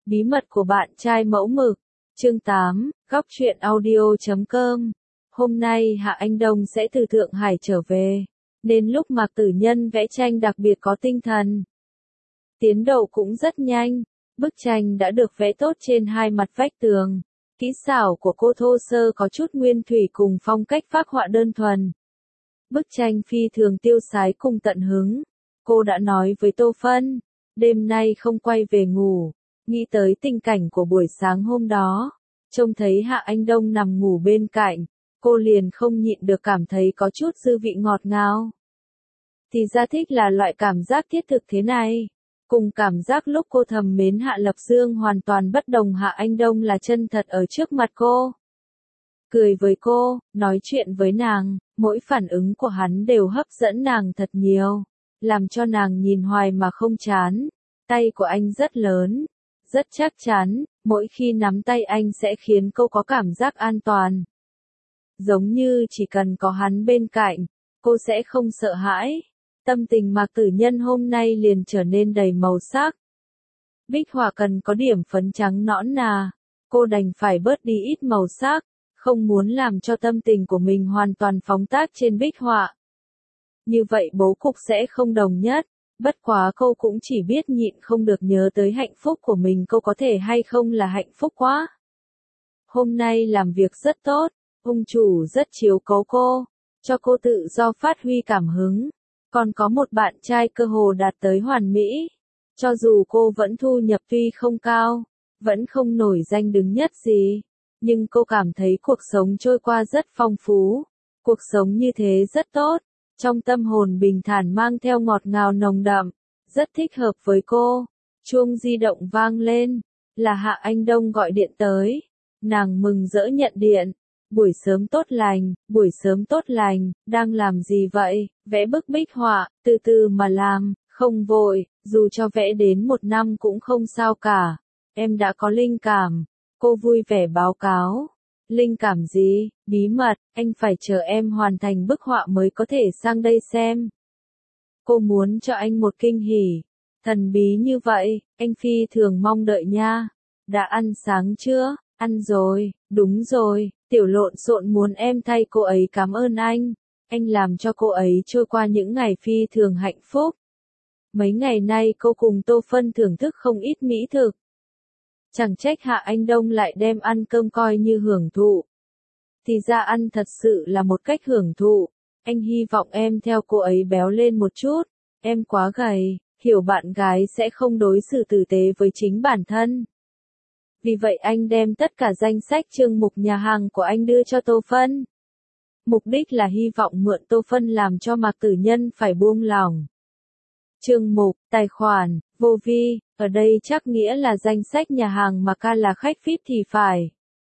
Bí mật của bạn trai mẫu mực. Chương 8, góc truyện audio.com. Hôm nay Hạ Anh Đông sẽ từ Thượng Hải trở về, nên lúc Mạc Tử Nhân vẽ tranh đặc biệt có tinh thần. Tiến độ cũng rất nhanh, bức tranh đã được vẽ tốt trên hai mặt vách tường. Kỹ xảo của cô thô sơ có chút nguyên thủy cùng phong cách phác họa đơn thuần. Bức tranh phi thường tiêu sái cùng tận hứng. Cô đã nói với Tô Phân, đêm nay không quay về ngủ. Nghĩ tới tình cảnh của buổi sáng hôm đó, trông thấy Hạ Anh Đông nằm ngủ bên cạnh, cô liền không nhịn được cảm thấy có chút dư vị ngọt ngào. Thì ra thích là loại cảm giác thiết thực thế này. Cùng cảm giác lúc cô thầm mến Hạ Lập Dương hoàn toàn bất đồng. Hạ Anh Đông là chân thật ở trước mặt cô. Cười với cô, nói chuyện với nàng, mỗi phản ứng của hắn đều hấp dẫn nàng thật nhiều, làm cho nàng nhìn hoài mà không chán. Tay của anh rất lớn, rất chắc chắn, mỗi khi nắm tay anh sẽ khiến cô có cảm giác an toàn. Giống như chỉ cần có hắn bên cạnh, cô sẽ không sợ hãi. Tâm tình Mạc Tử Nhân hôm nay liền trở nên đầy màu sắc. Bích họa cần có điểm phấn trắng nõn nà, cô đành phải bớt đi ít màu sắc, không muốn làm cho tâm tình của mình hoàn toàn phóng tác trên bích họa. Như vậy bố cục sẽ không đồng nhất, bất quá cô cũng chỉ biết nhịn không được nhớ tới hạnh phúc của mình. Cô có thể hay không là hạnh phúc quá. Hôm nay làm việc rất tốt, ông chủ rất chiếu cố cô, cho cô tự do phát huy cảm hứng. Còn có một bạn trai cơ hồ đạt tới hoàn mỹ. Cho dù cô vẫn thu nhập tuy không cao, vẫn không nổi danh đứng nhất gì, nhưng cô cảm thấy cuộc sống trôi qua rất phong phú. Cuộc sống như thế rất tốt, trong tâm hồn bình thản mang theo ngọt ngào nồng đậm, rất thích hợp với cô. Chuông di động vang lên, là Hạ Anh Đông gọi điện tới. Nàng mừng rỡ nhận điện. Buổi sớm tốt lành, buổi sớm tốt lành, đang làm gì vậy? Vẽ bức bích họa, từ từ mà làm, không vội, dù cho vẽ đến 1 năm cũng không sao cả. Em đã có linh cảm. Cô vui vẻ báo cáo. Linh cảm gì? Bí mật, anh phải chờ em hoàn thành bức họa mới có thể sang đây xem. Cô muốn cho anh một kinh hỉ. Thần bí như vậy, anh phi thường mong đợi nha. Đã ăn sáng chưa? Ăn rồi, đúng rồi, tiểu lộn xộn muốn em thay cô ấy cảm ơn anh. Anh làm cho cô ấy trôi qua những ngày phi thường hạnh phúc. Mấy ngày nay cô cùng Tô Phân thưởng thức không ít mỹ thực. Chẳng trách Hạ Anh Đông lại đem ăn cơm coi như hưởng thụ. Thì ra ăn thật sự là một cách hưởng thụ. Anh hy vọng em theo cô ấy béo lên một chút. Em quá gầy, hiểu bạn gái sẽ không đối xử tử tế với chính bản thân. Vì vậy anh đem tất cả danh sách chương mục nhà hàng của anh đưa cho Tô Phân. Mục đích là hy vọng mượn Tô Phân làm cho Mạc Tử Nhân phải buông lỏng. Chương mục, tài khoản, vô vi, ở đây chắc nghĩa là danh sách nhà hàng mà ca là khách VIP thì phải.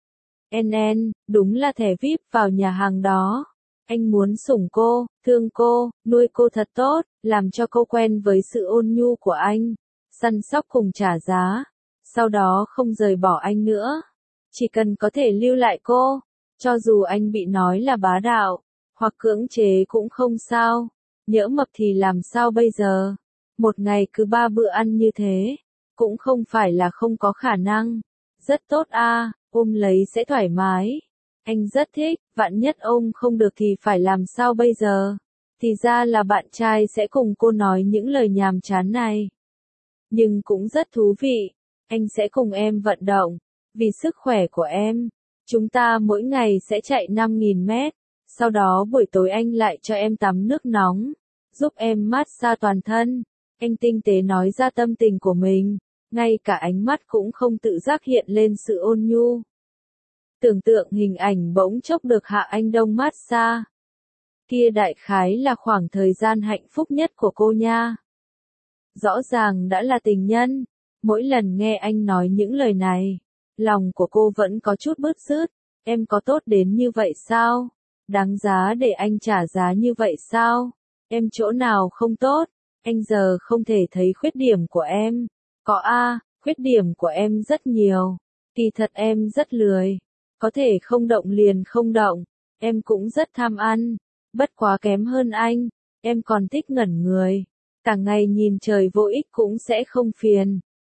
NN, đúng là thẻ VIP vào nhà hàng đó. Anh muốn sủng cô, thương cô, nuôi cô thật tốt, làm cho cô quen với sự ôn nhu của anh, săn sóc cùng trả giá. Sau đó không rời bỏ anh nữa. Chỉ cần có thể lưu lại cô, cho dù anh bị nói là bá đạo, hoặc cưỡng chế cũng không sao. Nhỡ mập thì làm sao bây giờ? Một ngày cứ 3 bữa ăn như thế, cũng không phải là không có khả năng. Rất tốt a, ôm lấy sẽ thoải mái. Anh rất thích, vạn nhất ôm không được thì phải làm sao bây giờ? Thì ra là bạn trai sẽ cùng cô nói những lời nhàm chán này. Nhưng cũng rất thú vị. Anh sẽ cùng em vận động, vì sức khỏe của em. Chúng ta mỗi ngày sẽ chạy 5.000 mét, sau đó buổi tối anh lại cho em tắm nước nóng, giúp em massage toàn thân. Anh tinh tế nói ra tâm tình của mình, ngay cả ánh mắt cũng không tự giác hiện lên sự ôn nhu. Tưởng tượng hình ảnh bỗng chốc được Hạ Anh Đông massage. Kia đại khái là khoảng thời gian hạnh phúc nhất của cô nha. Rõ ràng đã là tình nhân. Mỗi lần nghe anh nói những lời này, lòng của cô vẫn có chút bứt rứt. Em có tốt đến như vậy sao? Đáng giá để anh trả giá như vậy sao? Em chỗ nào không tốt? Anh giờ không thể thấy khuyết điểm của em. Có a, khuyết điểm của em rất nhiều. Kỳ thật em rất lười. Có thể không động liền không động. Em cũng rất tham ăn. Bất quá kém hơn anh. Em còn thích ngẩn người. Cả ngày nhìn trời vô ích cũng sẽ không phiền.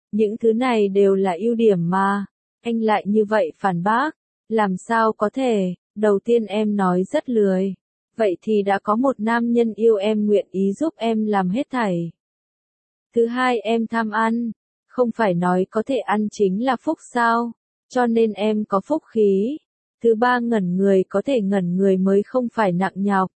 Những thứ này đều là ưu điểm mà. Anh lại như vậy phản bác. Làm sao có thể, đầu tiên em nói rất lười. Vậy thì đã có một nam nhân yêu em nguyện ý giúp em làm hết thảy. Thứ hai em tham ăn. Không phải nói có thể ăn chính là phúc sao? Cho nên em có phúc khí. Thứ ba ngẩn người có thể ngẩn người mới không phải nặng nhọc.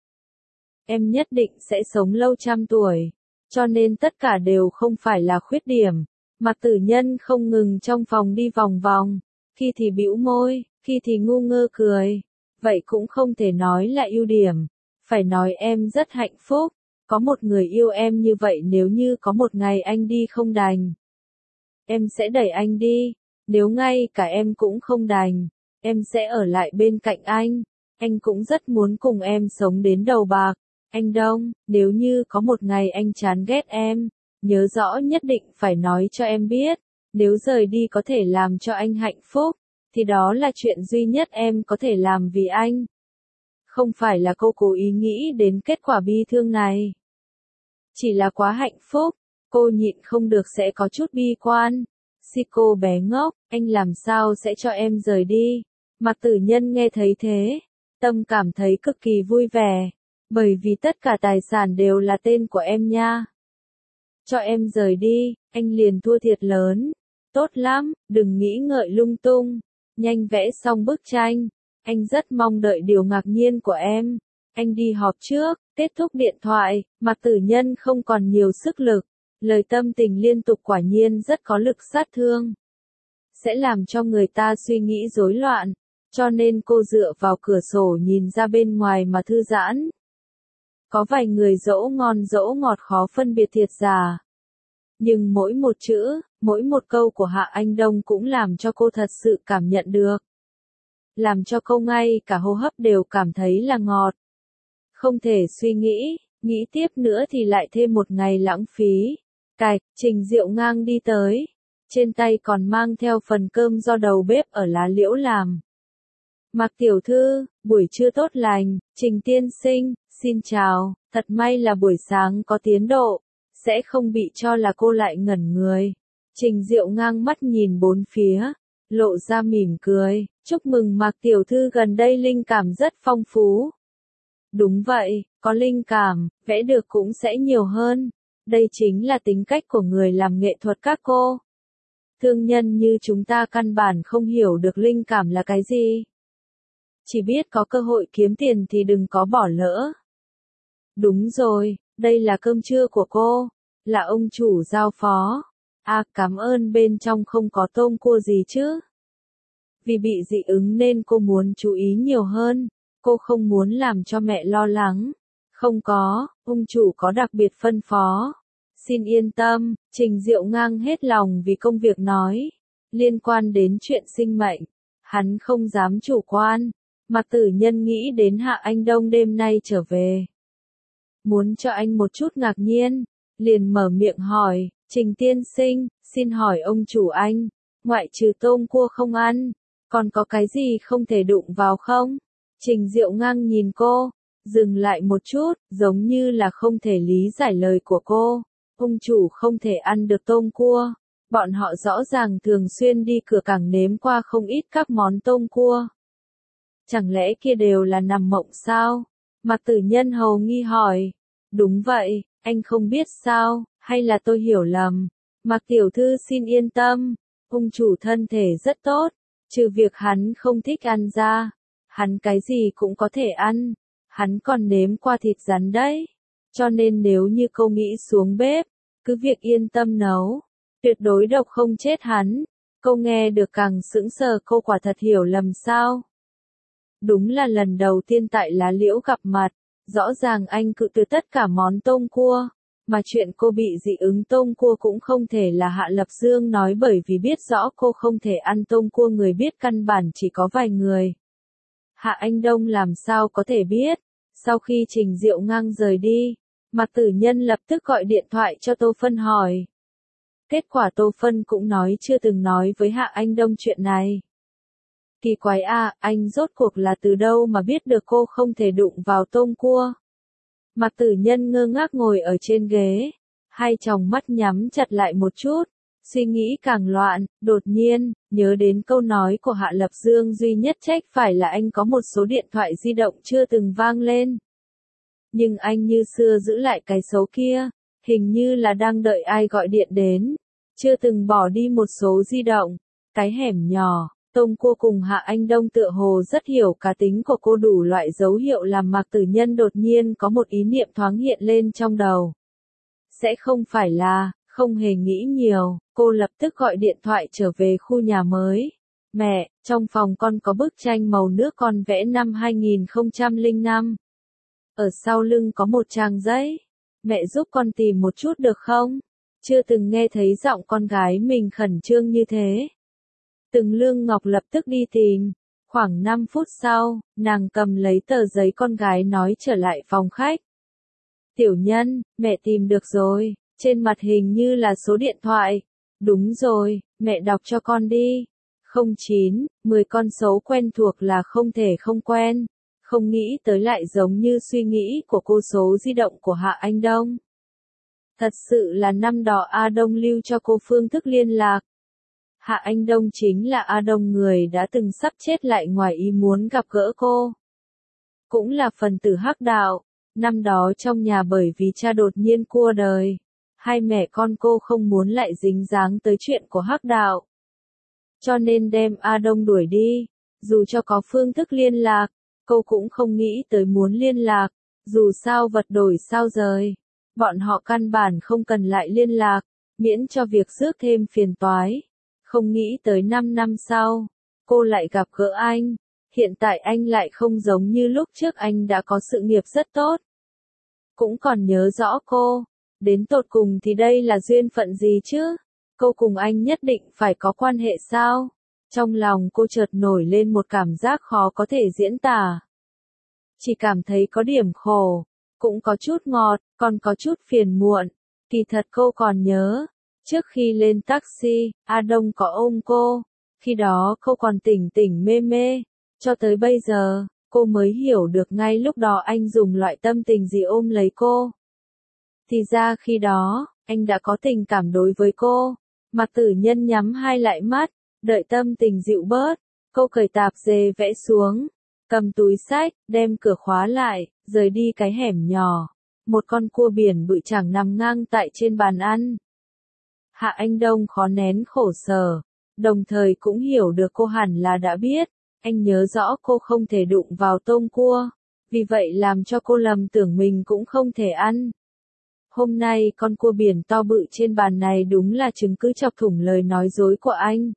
Em nhất định sẽ sống lâu trăm tuổi. Cho nên tất cả đều không phải là khuyết điểm. Mạc Tử Nhân không ngừng trong phòng đi vòng vòng. Khi thì bĩu môi, khi thì ngu ngơ cười. Vậy cũng không thể nói là ưu điểm. Phải nói em rất hạnh phúc. Có một người yêu em như vậy nếu như có một ngày anh đi không đành. Em sẽ đẩy anh đi. Nếu ngay cả em cũng không đành. Em sẽ ở lại bên cạnh anh. Anh cũng rất muốn cùng em sống đến đầu bạc. Anh Đông, nếu như có một ngày anh chán ghét em, nhớ rõ nhất định phải nói cho em biết. Nếu rời đi có thể làm cho anh hạnh phúc, thì đó là chuyện duy nhất em có thể làm vì anh. Không phải là cô cố ý nghĩ đến kết quả bi thương này. Chỉ là quá hạnh phúc, cô nhịn không được sẽ có chút bi quan. Si cô bé ngốc, anh làm sao sẽ cho em rời đi? Mạc Tử Nhân nghe thấy thế, tâm cảm thấy cực kỳ vui vẻ. Bởi vì tất cả tài sản đều là tên của em nha. Cho em rời đi, anh liền thua thiệt lớn. Tốt lắm, đừng nghĩ ngợi lung tung. Nhanh vẽ xong bức tranh. Anh rất mong đợi điều ngạc nhiên của em. Anh đi họp trước, kết thúc điện thoại, Mạc Tử Nhân không còn nhiều sức lực. Lời tâm tình liên tục quả nhiên rất có lực sát thương. Sẽ làm cho người ta suy nghĩ rối loạn. Cho nên cô dựa vào cửa sổ nhìn ra bên ngoài mà thư giãn. Có vài người dỗ ngon dỗ ngọt khó phân biệt thiệt giả. Nhưng mỗi một chữ, mỗi một câu của Hạ Anh Đông cũng làm cho cô thật sự cảm nhận được. Làm cho cô ngay cả hô hấp đều cảm thấy là ngọt. Không thể suy nghĩ tiếp nữa thì lại thêm một ngày lãng phí. Cạch, Trình Diệu Ngang đi tới. Trên tay còn mang theo phần cơm do đầu bếp ở Lá Liễu làm. Mạc tiểu thư, buổi trưa tốt lành, Trình tiên sinh, xin chào, thật may là buổi sáng có tiến độ, sẽ không bị cho là cô lại ngẩn người. Trình Diệu Ngang mắt nhìn bốn phía, lộ ra mỉm cười, chúc mừng Mạc tiểu thư gần đây linh cảm rất phong phú. Đúng vậy, có linh cảm, vẽ được cũng sẽ nhiều hơn. Đây chính là tính cách của người làm nghệ thuật các cô. Thương nhân như chúng ta căn bản không hiểu được linh cảm là cái gì. Chỉ biết có cơ hội kiếm tiền thì đừng có bỏ lỡ. Đúng rồi, đây là cơm trưa của cô, là ông chủ giao phó. À, cảm ơn, bên trong không có tôm cua gì chứ. Vì bị dị ứng nên cô muốn chú ý nhiều hơn, cô không muốn làm cho mẹ lo lắng. Không có, ông chủ có đặc biệt phân phó. Xin yên tâm, Trình Diệu Ngang hết lòng vì công việc nói. Liên quan đến chuyện sinh mệnh, hắn không dám chủ quan. Mạc Tử Nhân nghĩ đến Hạ Anh Đông đêm nay trở về. Muốn cho anh một chút ngạc nhiên, liền mở miệng hỏi, Trình tiên sinh, xin hỏi ông chủ anh, ngoại trừ tôm cua không ăn, còn có cái gì không thể đụng vào không? Trình Diệu Ngang nhìn cô, dừng lại một chút, giống như là không thể lý giải lời của cô. Ông chủ không thể ăn được tôm cua. Bọn họ rõ ràng thường xuyên đi cửa cảng nếm qua không ít các món tôm cua. Chẳng lẽ kia đều là nằm mộng sao? Mạc Tử Nhân hầu nghi hỏi. Đúng vậy, anh không biết sao, hay là tôi hiểu lầm. Mạc tiểu thư xin yên tâm, ông chủ thân thể rất tốt, trừ việc hắn không thích ăn ra. Hắn cái gì cũng có thể ăn, hắn còn nếm qua thịt rắn đấy. Cho nên nếu như cô nghĩ xuống bếp, cứ việc yên tâm nấu, tuyệt đối độc không chết hắn. Cô nghe được càng sững sờ, cô quả thật hiểu lầm sao? Đúng là lần đầu tiên tại Lá Liễu gặp mặt, rõ ràng anh cự tuyệt tất cả món tôm cua, mà chuyện cô bị dị ứng tôm cua cũng không thể là Hạ Lập Dương nói bởi vì biết rõ cô không thể ăn tôm cua, người biết căn bản chỉ có vài người. Hạ Anh Đông làm sao có thể biết? Sau khi Trình Diệu Ngang rời đi, Mạc Tử Nhân lập tức gọi điện thoại cho Tô Phân hỏi. Kết quả Tô Phân cũng nói chưa từng nói với Hạ Anh Đông chuyện này. Kỳ quái à, anh rốt cuộc là từ đâu mà biết được cô không thể đụng vào tôm cua? Mạc Tử Nhân ngơ ngác ngồi ở trên ghế, hai tròng mắt nhắm chặt lại một chút, Suy nghĩ càng loạn, đột nhiên, nhớ đến câu nói của Hạ Lập Dương duy nhất trách phải là anh có một số điện thoại di động chưa từng vang lên. Nhưng anh như xưa giữ lại cái số kia, hình như là đang đợi ai gọi điện đến, chưa từng bỏ đi một số di động. Cái hẻm nhỏ, Tông Cô cùng Hạ Anh Đông tựa hồ rất hiểu cá tính của cô, đủ loại dấu hiệu làm Mạc Tử Nhân đột nhiên có một ý niệm thoáng hiện lên trong đầu. Sẽ không phải là, không hề nghĩ nhiều, cô lập tức gọi điện thoại trở về khu nhà mới. Mẹ, trong phòng con có bức tranh màu nước con vẽ năm 2005. Ở sau lưng có một trang giấy. Mẹ giúp con tìm một chút được không? Chưa từng nghe thấy giọng con gái mình khẩn trương như thế. Từng Lương Ngọc lập tức đi tìm. Khoảng 5 phút sau, nàng cầm lấy tờ giấy con gái nói trở lại phòng khách. Tiểu Nhân, mẹ tìm được rồi, trên mặt hình như là số điện thoại. Đúng rồi, mẹ đọc cho con đi. 09, 10 con số quen thuộc là không thể không quen. Không nghĩ tới lại giống như suy nghĩ của cô số di động của Hạ Anh Đông. Thật sự là năm đó A Đông lưu cho cô phương thức liên lạc. Hạ Anh Đông chính là A Đông, người đã từng sắp chết lại ngoài ý muốn gặp gỡ cô. Cũng là phần tử hắc đạo. Năm đó trong nhà bởi vì cha đột nhiên cua đời, hai mẹ con cô không muốn lại dính dáng tới chuyện của hắc đạo. Cho nên đem A Đông đuổi đi. Dù cho có phương thức liên lạc, cô cũng không nghĩ tới muốn liên lạc. Dù sao vật đổi sao rời. Bọn họ căn bản không cần lại liên lạc, miễn cho việc rước thêm phiền toái. Không nghĩ tới 5 năm sau, cô lại gặp gỡ anh. Hiện tại anh lại không giống như lúc trước, anh đã có sự nghiệp rất tốt. Cũng còn nhớ rõ cô. Đến tột cùng thì đây là duyên phận gì chứ? Cô cùng anh nhất định phải có quan hệ sao? Trong lòng cô chợt nổi lên một cảm giác khó có thể diễn tả. Chỉ cảm thấy có điểm khổ, cũng có chút ngọt, còn có chút phiền muộn. Kỳ thật cô còn nhớ, trước khi lên taxi, A Đông có ôm cô. Khi đó cô còn tỉnh tỉnh mê mê. Cho tới bây giờ, cô mới hiểu được ngay lúc đó anh dùng loại tâm tình gì ôm lấy cô. Thì ra khi đó, anh đã có tình cảm đối với cô. Mạc Tử Nhân nhắm hai lại mắt, đợi tâm tình dịu bớt. Cô cởi tạp dề vẽ xuống, cầm túi xách, đem cửa khóa lại, rời đi cái hẻm nhỏ. Một con cua biển bự chẳng nằm ngang tại trên bàn ăn. Hạ Anh Đông khó nén khổ sở, đồng thời cũng hiểu được cô hẳn là đã biết. Anh nhớ rõ cô không thể đụng vào tôm cua, vì vậy làm cho cô lầm tưởng mình cũng không thể ăn. Hôm nay con cua biển to bự trên bàn này đúng là chứng cứ chọc thủng lời nói dối của anh.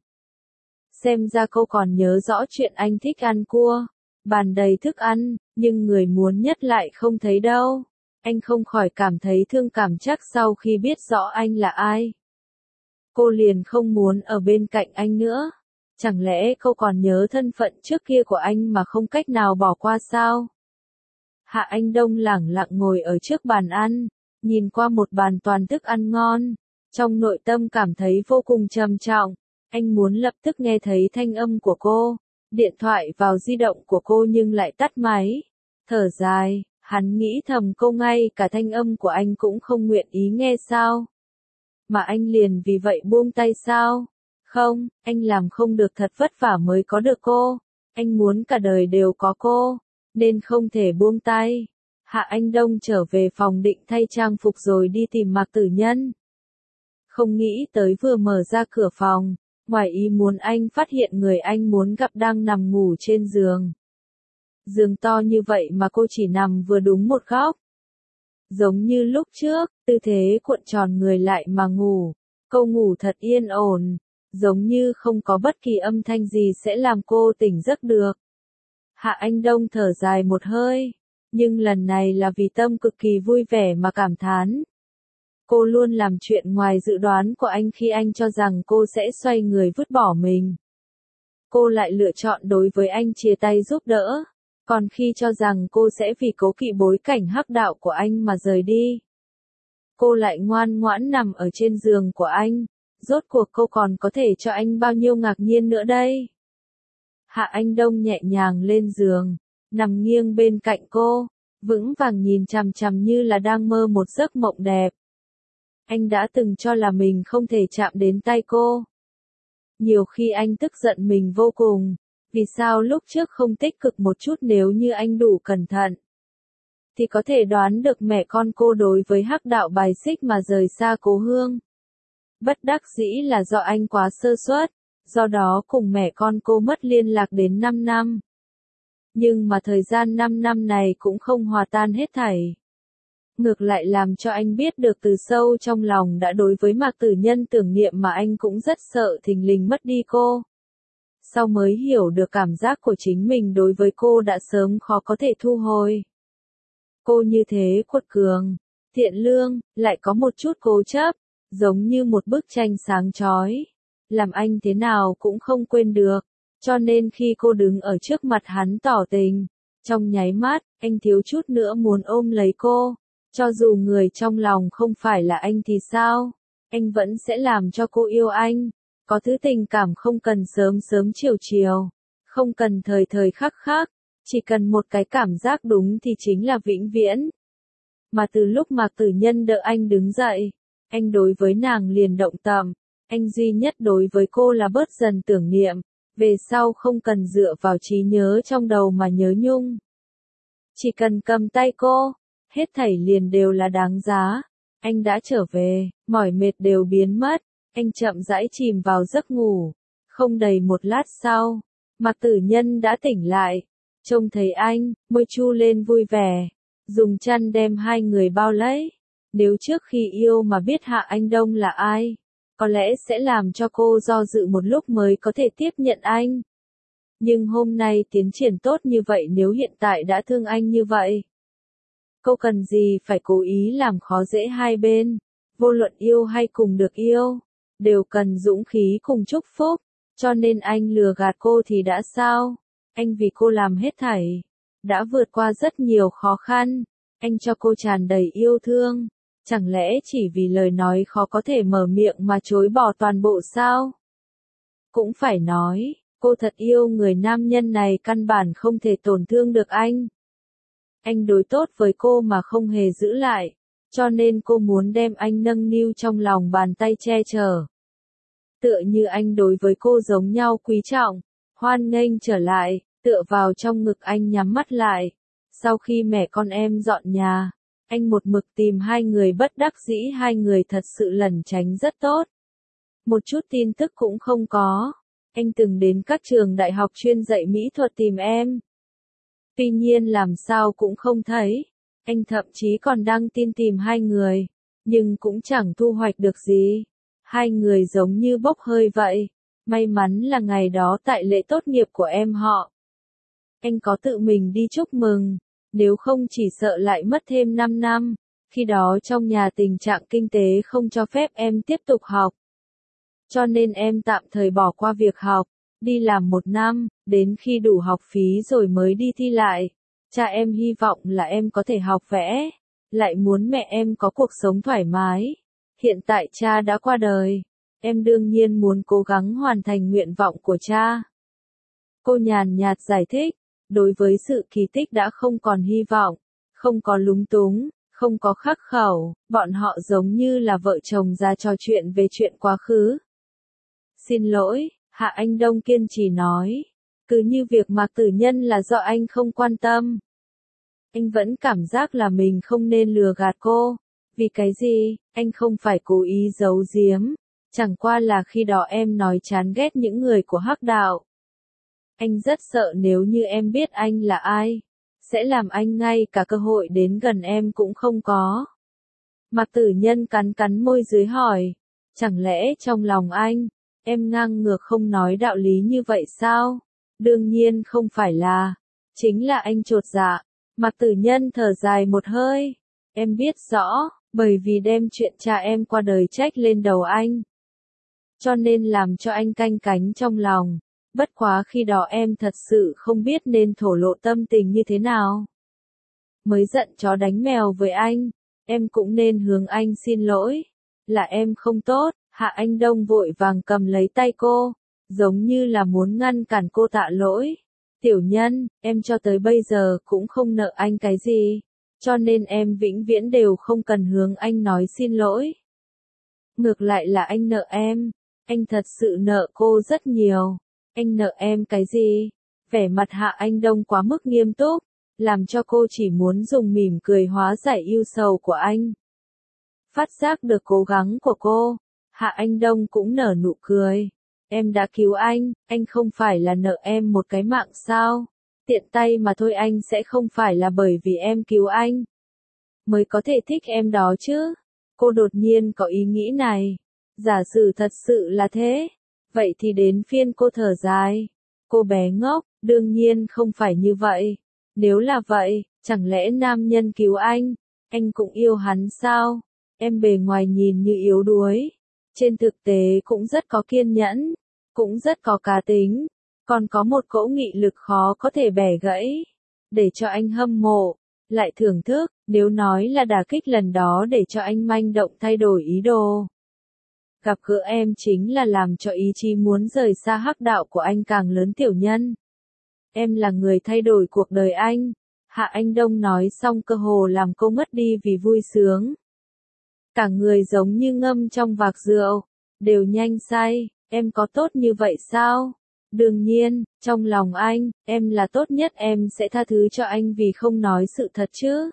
Xem ra cô còn nhớ rõ chuyện anh thích ăn cua. Bàn đầy thức ăn, nhưng người muốn nhất lại không thấy đâu. Anh không khỏi cảm thấy thương cảm, chắc sau khi biết rõ anh là ai, cô liền không muốn ở bên cạnh anh nữa. Chẳng lẽ cô còn nhớ thân phận trước kia của anh mà không cách nào bỏ qua sao? Hạ Anh Đông lẳng lặng ngồi ở trước bàn ăn, nhìn qua một bàn toàn thức ăn ngon. Trong nội tâm cảm thấy vô cùng trầm trọng. Anh muốn lập tức nghe thấy thanh âm của cô. Điện thoại vào di động của cô nhưng lại tắt máy. Thở dài, hắn nghĩ thầm cô ngay cả thanh âm của anh cũng không nguyện ý nghe sao? Mà anh liền vì vậy buông tay sao? Không, anh làm không được, thật vất vả mới có được cô. Anh muốn cả đời đều có cô, nên không thể buông tay. Hạ Anh Đông trở về phòng định thay trang phục rồi đi tìm Mạc Tử Nhân. Không nghĩ tới vừa mở ra cửa phòng, ngoài ý muốn anh phát hiện người anh muốn gặp đang nằm ngủ trên giường. Giường to như vậy mà cô chỉ nằm vừa đúng một góc. Giống như lúc trước, tư thế cuộn tròn người lại mà ngủ. Cô ngủ thật yên ổn, giống như không có bất kỳ âm thanh gì sẽ làm cô tỉnh giấc được. Hạ Anh Đông thở dài một hơi, nhưng lần này là vì tâm cực kỳ vui vẻ mà cảm thán. Cô luôn làm chuyện ngoài dự đoán của anh, khi anh cho rằng cô sẽ xoay người vứt bỏ mình. Cô lại lựa chọn đối với anh chia tay giúp đỡ. Còn khi cho rằng cô sẽ vì cố kỵ bối cảnh hắc đạo của anh mà rời đi, cô lại ngoan ngoãn nằm ở trên giường của anh. Rốt cuộc cô còn có thể cho anh bao nhiêu ngạc nhiên nữa đây? Hạ Anh Đông nhẹ nhàng lên giường, nằm nghiêng bên cạnh cô, vững vàng nhìn chằm chằm như là đang mơ một giấc mộng đẹp. Anh đã từng cho là mình không thể chạm đến tay cô. Nhiều khi anh tức giận mình vô cùng. Vì sao lúc trước không tích cực một chút, nếu như anh đủ cẩn thận thì có thể đoán được mẹ con cô đối với hắc đạo bài xích mà rời xa cố hương. Bất đắc dĩ là do anh quá sơ suất, do đó cùng mẹ con cô mất liên lạc đến 5 năm. Nhưng mà thời gian 5 năm này cũng không hòa tan hết thảy. Ngược lại làm cho anh biết được từ sâu trong lòng đã đối với Mạc Tử Nhân tưởng niệm, mà anh cũng rất sợ thình lình mất đi cô. Sau mới hiểu được cảm giác của chính mình đối với cô đã sớm khó có thể thu hồi. Cô như thế quật cường, thiện lương, lại có một chút cố chấp, giống như một bức tranh sáng chói, làm anh thế nào cũng không quên được. Cho nên khi cô đứng ở trước mặt hắn tỏ tình, trong nháy mắt, anh thiếu chút nữa muốn ôm lấy cô. Cho dù người trong lòng không phải là anh thì sao, anh vẫn sẽ làm cho cô yêu anh. Có thứ tình cảm không cần sớm sớm chiều chiều, không cần thời thời khắc khắc, chỉ cần một cái cảm giác đúng thì chính là vĩnh viễn. Mà từ lúc Mạc Tử Nhân đỡ anh đứng dậy, anh đối với nàng liền động tâm, anh duy nhất đối với cô là bớt dần tưởng niệm, về sau không cần dựa vào trí nhớ trong đầu mà nhớ nhung. Chỉ cần cầm tay cô, hết thảy liền đều là đáng giá. Anh đã trở về, mỏi mệt đều biến mất, anh chậm rãi chìm vào giấc ngủ. Không đầy một lát sau, Mạc Tử Nhân đã tỉnh lại, trông thấy anh, môi chu lên vui vẻ, dùng chăn đem hai người bao lấy. Nếu trước khi yêu mà biết Hạ Anh Đông là ai, có lẽ sẽ làm cho cô do dự một lúc mới có thể tiếp nhận anh. Nhưng hôm nay tiến triển tốt như vậy, nếu hiện tại đã thương anh như vậy, cô cần gì phải cố ý làm khó dễ hai bên. Vô luận yêu hay cùng được yêu, đều cần dũng khí cùng chúc phúc. Cho nên anh lừa gạt cô thì đã sao? Anh vì cô làm hết thảy, đã vượt qua rất nhiều khó khăn. Anh cho cô tràn đầy yêu thương. Chẳng lẽ chỉ vì lời nói khó có thể mở miệng mà chối bỏ toàn bộ sao? Cũng phải nói, cô thật yêu người nam nhân này, căn bản không thể tổn thương được anh. Anh đối tốt với cô mà không hề giữ lại, cho nên cô muốn đem anh nâng niu trong lòng bàn tay che chở. Tựa như anh đối với cô giống nhau quý trọng, hoan nghênh trở lại, tựa vào trong ngực anh nhắm mắt lại. Sau khi mẹ con em dọn nhà, anh một mực tìm hai người, bất đắc dĩ hai người thật sự lẩn tránh rất tốt. Một chút tin tức cũng không có. Anh từng đến các trường đại học chuyên dạy mỹ thuật tìm em. Tuy nhiên làm sao cũng không thấy. Anh thậm chí còn đăng tin tìm hai người, nhưng cũng chẳng thu hoạch được gì. Hai người giống như bốc hơi vậy. May mắn là ngày đó tại lễ tốt nghiệp của em họ, anh có tự mình đi chúc mừng, nếu không chỉ sợ lại mất thêm 5 năm. Khi đó trong nhà tình trạng kinh tế không cho phép em tiếp tục học. Cho nên em tạm thời bỏ qua việc học, đi làm 1 năm, đến khi đủ học phí rồi mới đi thi lại. Cha em hy vọng là em có thể học vẽ, lại muốn mẹ em có cuộc sống thoải mái. Hiện tại cha đã qua đời, em đương nhiên muốn cố gắng hoàn thành nguyện vọng của cha. Cô nhàn nhạt giải thích, đối với sự kỳ tích đã không còn hy vọng, không có lúng túng, không có khắc khẩu, bọn họ giống như là vợ chồng ra trò chuyện về chuyện quá khứ. Xin lỗi, Hạ Anh Đông kiên trì nói, cứ như việc Mạc Tử Nhân là do anh không quan tâm. Anh vẫn cảm giác là mình không nên lừa gạt cô. Vì cái gì, anh không phải cố ý giấu giếm. Chẳng qua là khi đó em nói chán ghét những người của hắc đạo. Anh rất sợ nếu như em biết anh là ai, sẽ làm anh ngay cả cơ hội đến gần em cũng không có. Mạc Tử Nhân cắn cắn môi dưới hỏi, chẳng lẽ trong lòng anh, em ngang ngược không nói đạo lý như vậy sao? Đương nhiên không phải là, chính là anh chột dạ. Mạc Tử Nhân thở dài một hơi, em biết rõ, bởi vì đem chuyện cha em qua đời trách lên đầu anh, cho nên làm cho anh canh cánh trong lòng. Bất quá khi đó em thật sự không biết nên thổ lộ tâm tình như thế nào. Mới giận chó đánh mèo với anh, em cũng nên hướng anh xin lỗi. Là em không tốt. Hạ Anh Đông vội vàng cầm lấy tay cô, giống như là muốn ngăn cản cô tạ lỗi. Tiểu Nhân, em cho tới bây giờ cũng không nợ anh cái gì, cho nên em vĩnh viễn đều không cần hướng anh nói xin lỗi. Ngược lại là anh nợ em. Anh thật sự nợ cô rất nhiều. Anh nợ em cái gì? Vẻ mặt Hạ Anh Đông quá mức nghiêm túc, làm cho cô chỉ muốn dùng mỉm cười hóa giải ưu sầu của anh. Phát giác được cố gắng của cô, Hạ Anh Đông cũng nở nụ cười. Em đã cứu anh không phải là nợ em một cái mạng sao? Tiện tay mà thôi, anh sẽ không phải là bởi vì em cứu anh mới có thể thích em đó chứ. Cô đột nhiên có ý nghĩ này. Giả sử thật sự là thế, vậy thì đến phiên cô thở dài. Cô bé ngốc, đương nhiên không phải như vậy. Nếu là vậy, chẳng lẽ nam nhân cứu anh cũng yêu hắn sao? Em bề ngoài nhìn như yếu đuối, trên thực tế cũng rất có kiên nhẫn, cũng rất có cá tính, còn có một cỗ nghị lực khó có thể bẻ gãy, để cho anh hâm mộ, lại thưởng thức, nếu nói là đả kích lần đó để cho anh manh động thay đổi ý đồ. Gặp gỡ em chính là làm cho ý chí muốn rời xa hắc đạo của anh càng lớn tiểu nhân. Em là người thay đổi cuộc đời anh. Hạ Anh Đông nói xong cơ hồ làm cô mất đi vì vui sướng. Cả người giống như ngâm trong vạc rượu, đều nhanh say, em có tốt như vậy sao? Đương nhiên, trong lòng anh, em là tốt nhất, em sẽ tha thứ cho anh vì không nói sự thật chứ.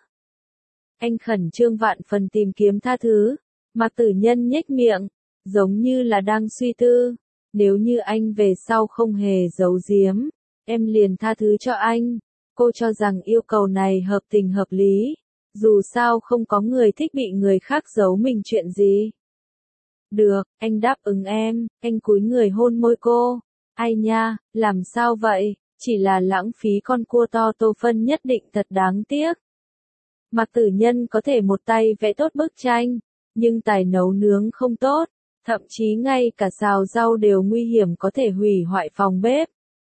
Anh khẩn trương vạn phần tìm kiếm tha thứ, Mạc Tử Nhân nhếch miệng, giống như là đang suy tư, nếu như anh về sau không hề giấu giếm, em liền tha thứ cho anh. Cô cho rằng yêu cầu này hợp tình hợp lý, dù sao không có người thích bị người khác giấu mình chuyện gì. Được, anh đáp ứng em, anh cúi người hôn môi cô. Ai nha, làm sao vậy, chỉ là lãng phí con cua to Tô Phân nhất định thật đáng tiếc. Mạc Tử Nhân có thể một tay vẽ tốt bức tranh, nhưng tài nấu nướng không tốt, thậm chí ngay cả xào rau đều nguy hiểm có thể hủy hoại phòng bếp.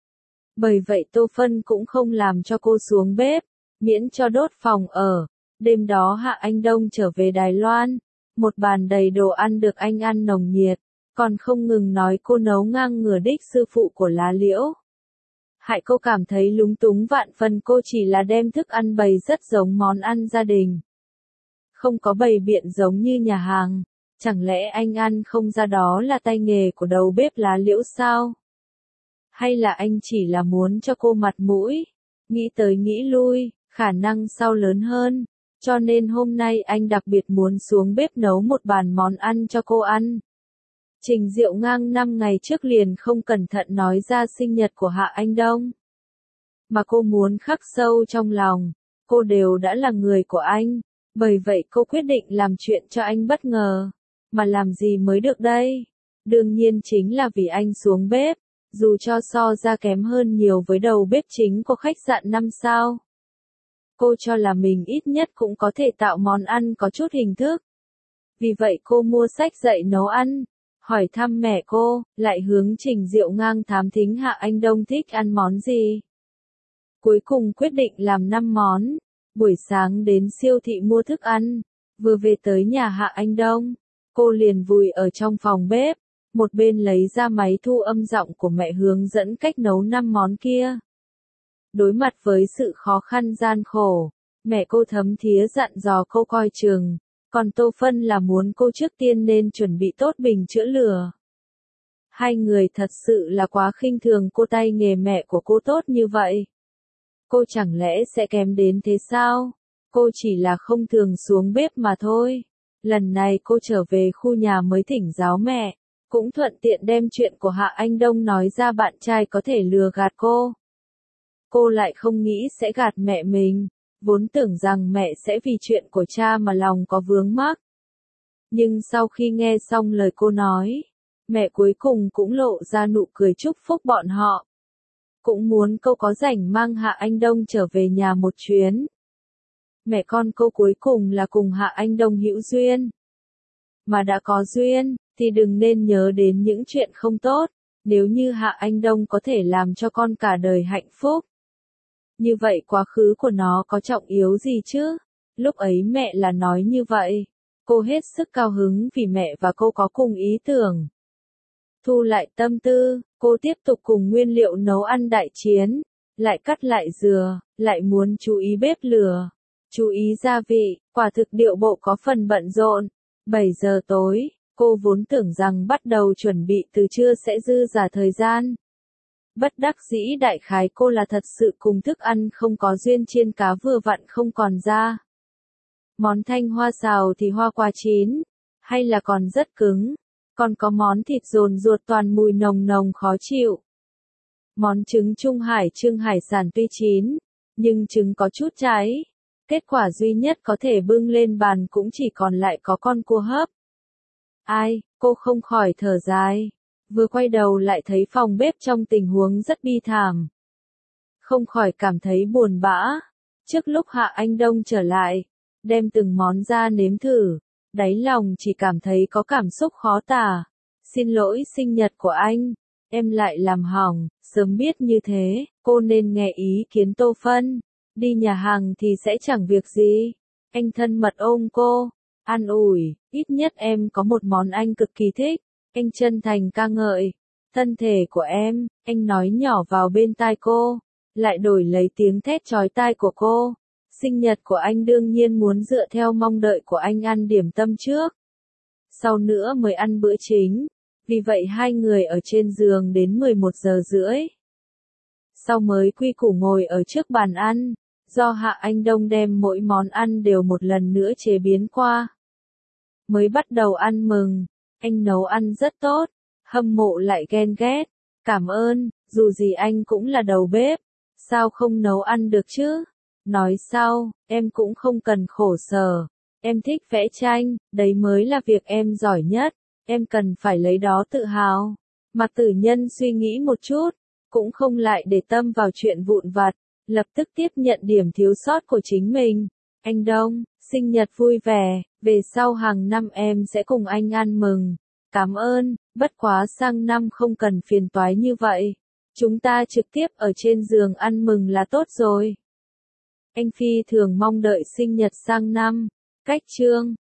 Bởi vậy Tô Phân cũng không làm cho cô xuống bếp, miễn cho đốt phòng ở. Đêm đó Hạ Anh Đông trở về Đài Loan, một bàn đầy đồ ăn được anh ăn nồng nhiệt, còn không ngừng nói cô nấu ngang ngửa đích sư phụ của Lá Liễu. Hại cô cảm thấy lúng túng vạn phần, cô chỉ là đem thức ăn bày rất giống món ăn gia đình. Không có bày biện giống như nhà hàng, chẳng lẽ anh ăn không ra đó là tay nghề của đầu bếp Lá Liễu sao? Hay là anh chỉ là muốn cho cô mặt mũi? Nghĩ tới nghĩ lui, khả năng sau lớn hơn, cho nên hôm nay anh đặc biệt muốn xuống bếp nấu một bàn món ăn cho cô ăn. Trình Diệu Ngang 5 ngày trước liền không cẩn thận nói ra sinh nhật của Hạ Anh Đông. Mà cô muốn khắc sâu trong lòng, cô đều đã là người của anh, bởi vậy cô quyết định làm chuyện cho anh bất ngờ. Mà làm gì mới được đây? Đương nhiên chính là vì anh xuống bếp, dù cho so ra kém hơn nhiều với đầu bếp chính của khách sạn 5 sao. Cô cho là mình ít nhất cũng có thể tạo món ăn có chút hình thức. Vì vậy cô mua sách dạy nấu ăn, hỏi thăm mẹ cô, lại hướng Trình Diệu Ngang thám thính Hạ Anh Đông thích ăn món gì. Cuối cùng quyết định làm 5 món. Buổi sáng đến siêu thị mua thức ăn, vừa về tới nhà Hạ Anh Đông, cô liền vùi ở trong phòng bếp, một bên lấy ra máy thu âm giọng của mẹ hướng dẫn cách nấu 5 món kia. Đối mặt với sự khó khăn gian khổ, mẹ cô thấm thía dặn dò cô coi chừng, còn Tô Phân là muốn cô trước tiên nên chuẩn bị tốt bình chữa lửa. Hai người thật sự là quá khinh thường cô, tay nghề mẹ của cô tốt như vậy. Cô chẳng lẽ sẽ kém đến thế sao? Cô chỉ là không thường xuống bếp mà thôi. Lần này cô trở về khu nhà mới thỉnh giáo mẹ, cũng thuận tiện đem chuyện của Hạ Anh Đông nói ra, bạn trai có thể lừa gạt cô. Cô lại không nghĩ sẽ gạt mẹ mình, vốn tưởng rằng mẹ sẽ vì chuyện của cha mà lòng có vướng mắc. Nhưng sau khi nghe xong lời cô nói, mẹ cuối cùng cũng lộ ra nụ cười chúc phúc bọn họ. Cũng muốn cô có rảnh mang Hạ Anh Đông trở về nhà một chuyến. Mẹ con cô cuối cùng là cùng Hạ Anh Đông hữu duyên. Mà đã có duyên, thì đừng nên nhớ đến những chuyện không tốt, nếu như Hạ Anh Đông có thể làm cho con cả đời hạnh phúc. Như vậy quá khứ của nó có trọng yếu gì chứ? Lúc ấy mẹ là nói như vậy. Cô hết sức cao hứng vì mẹ và cô có cùng ý tưởng. Thu lại tâm tư, cô tiếp tục cùng nguyên liệu nấu ăn đại chiến, lại cắt lại dừa, lại muốn chú ý bếp lửa, chú ý gia vị, quả thực điệu bộ có phần bận rộn. 7 giờ tối, Cô vốn tưởng rằng bắt đầu chuẩn bị từ trưa sẽ dư dả thời gian. Bất đắc dĩ đại khái cô là thật sự cùng thức ăn không có duyên, chiên cá vừa vặn không còn ra. Món thanh hoa xào thì hoa quả chín, hay là còn rất cứng, còn có món thịt dồn ruột toàn mùi nồng nồng khó chịu. Món trứng trưng hải sản tuy chín, nhưng trứng có chút cháy. Kết quả duy nhất có thể bưng lên bàn cũng chỉ còn lại có con cua hấp. Ai, cô không khỏi thở dài. Vừa quay đầu lại thấy phòng bếp trong tình huống rất bi thảm. Không khỏi cảm thấy buồn bã. Trước lúc Hạ Anh Đông trở lại, đem từng món ra nếm thử, đáy lòng chỉ cảm thấy có cảm xúc khó tả. Xin lỗi sinh nhật của anh, em lại làm hỏng, sớm biết như thế, cô nên nghe ý kiến Tô Phân. Đi nhà hàng thì sẽ chẳng việc gì. Anh thân mật ôm cô, an ủi, ít nhất em có một món anh cực kỳ thích. Anh chân thành ca ngợi thân thể của em, anh nói nhỏ vào bên tai cô, lại đổi lấy tiếng thét chói tai của cô. Sinh nhật của anh đương nhiên muốn dựa theo mong đợi của anh ăn điểm tâm trước, sau nữa mới ăn bữa chính. Vì vậy hai người ở trên giường đến 11 giờ rưỡi. Sau mới quy củ ngồi ở trước bàn ăn, do Hạ Anh Đông đem mỗi món ăn đều một lần nữa chế biến qua. Mới bắt đầu ăn mừng, anh nấu ăn rất tốt, hâm mộ lại ghen ghét. Cảm ơn, dù gì anh cũng là đầu bếp, sao không nấu ăn được chứ? Nói sau, em cũng không cần khổ sở, em thích vẽ tranh, đấy mới là việc em giỏi nhất, em cần phải lấy đó tự hào. Mạc Tử Nhân suy nghĩ một chút, cũng không lại để tâm vào chuyện vụn vặt, lập tức tiếp nhận điểm thiếu sót của chính mình. Anh Đông, sinh nhật vui vẻ, về sau hàng năm em sẽ cùng anh ăn mừng. Cảm ơn, bất quá sang năm không cần phiền toái như vậy. Chúng ta trực tiếp ở trên giường ăn mừng là tốt rồi. Anh phi thường mong đợi sinh nhật sang năm. Cách chương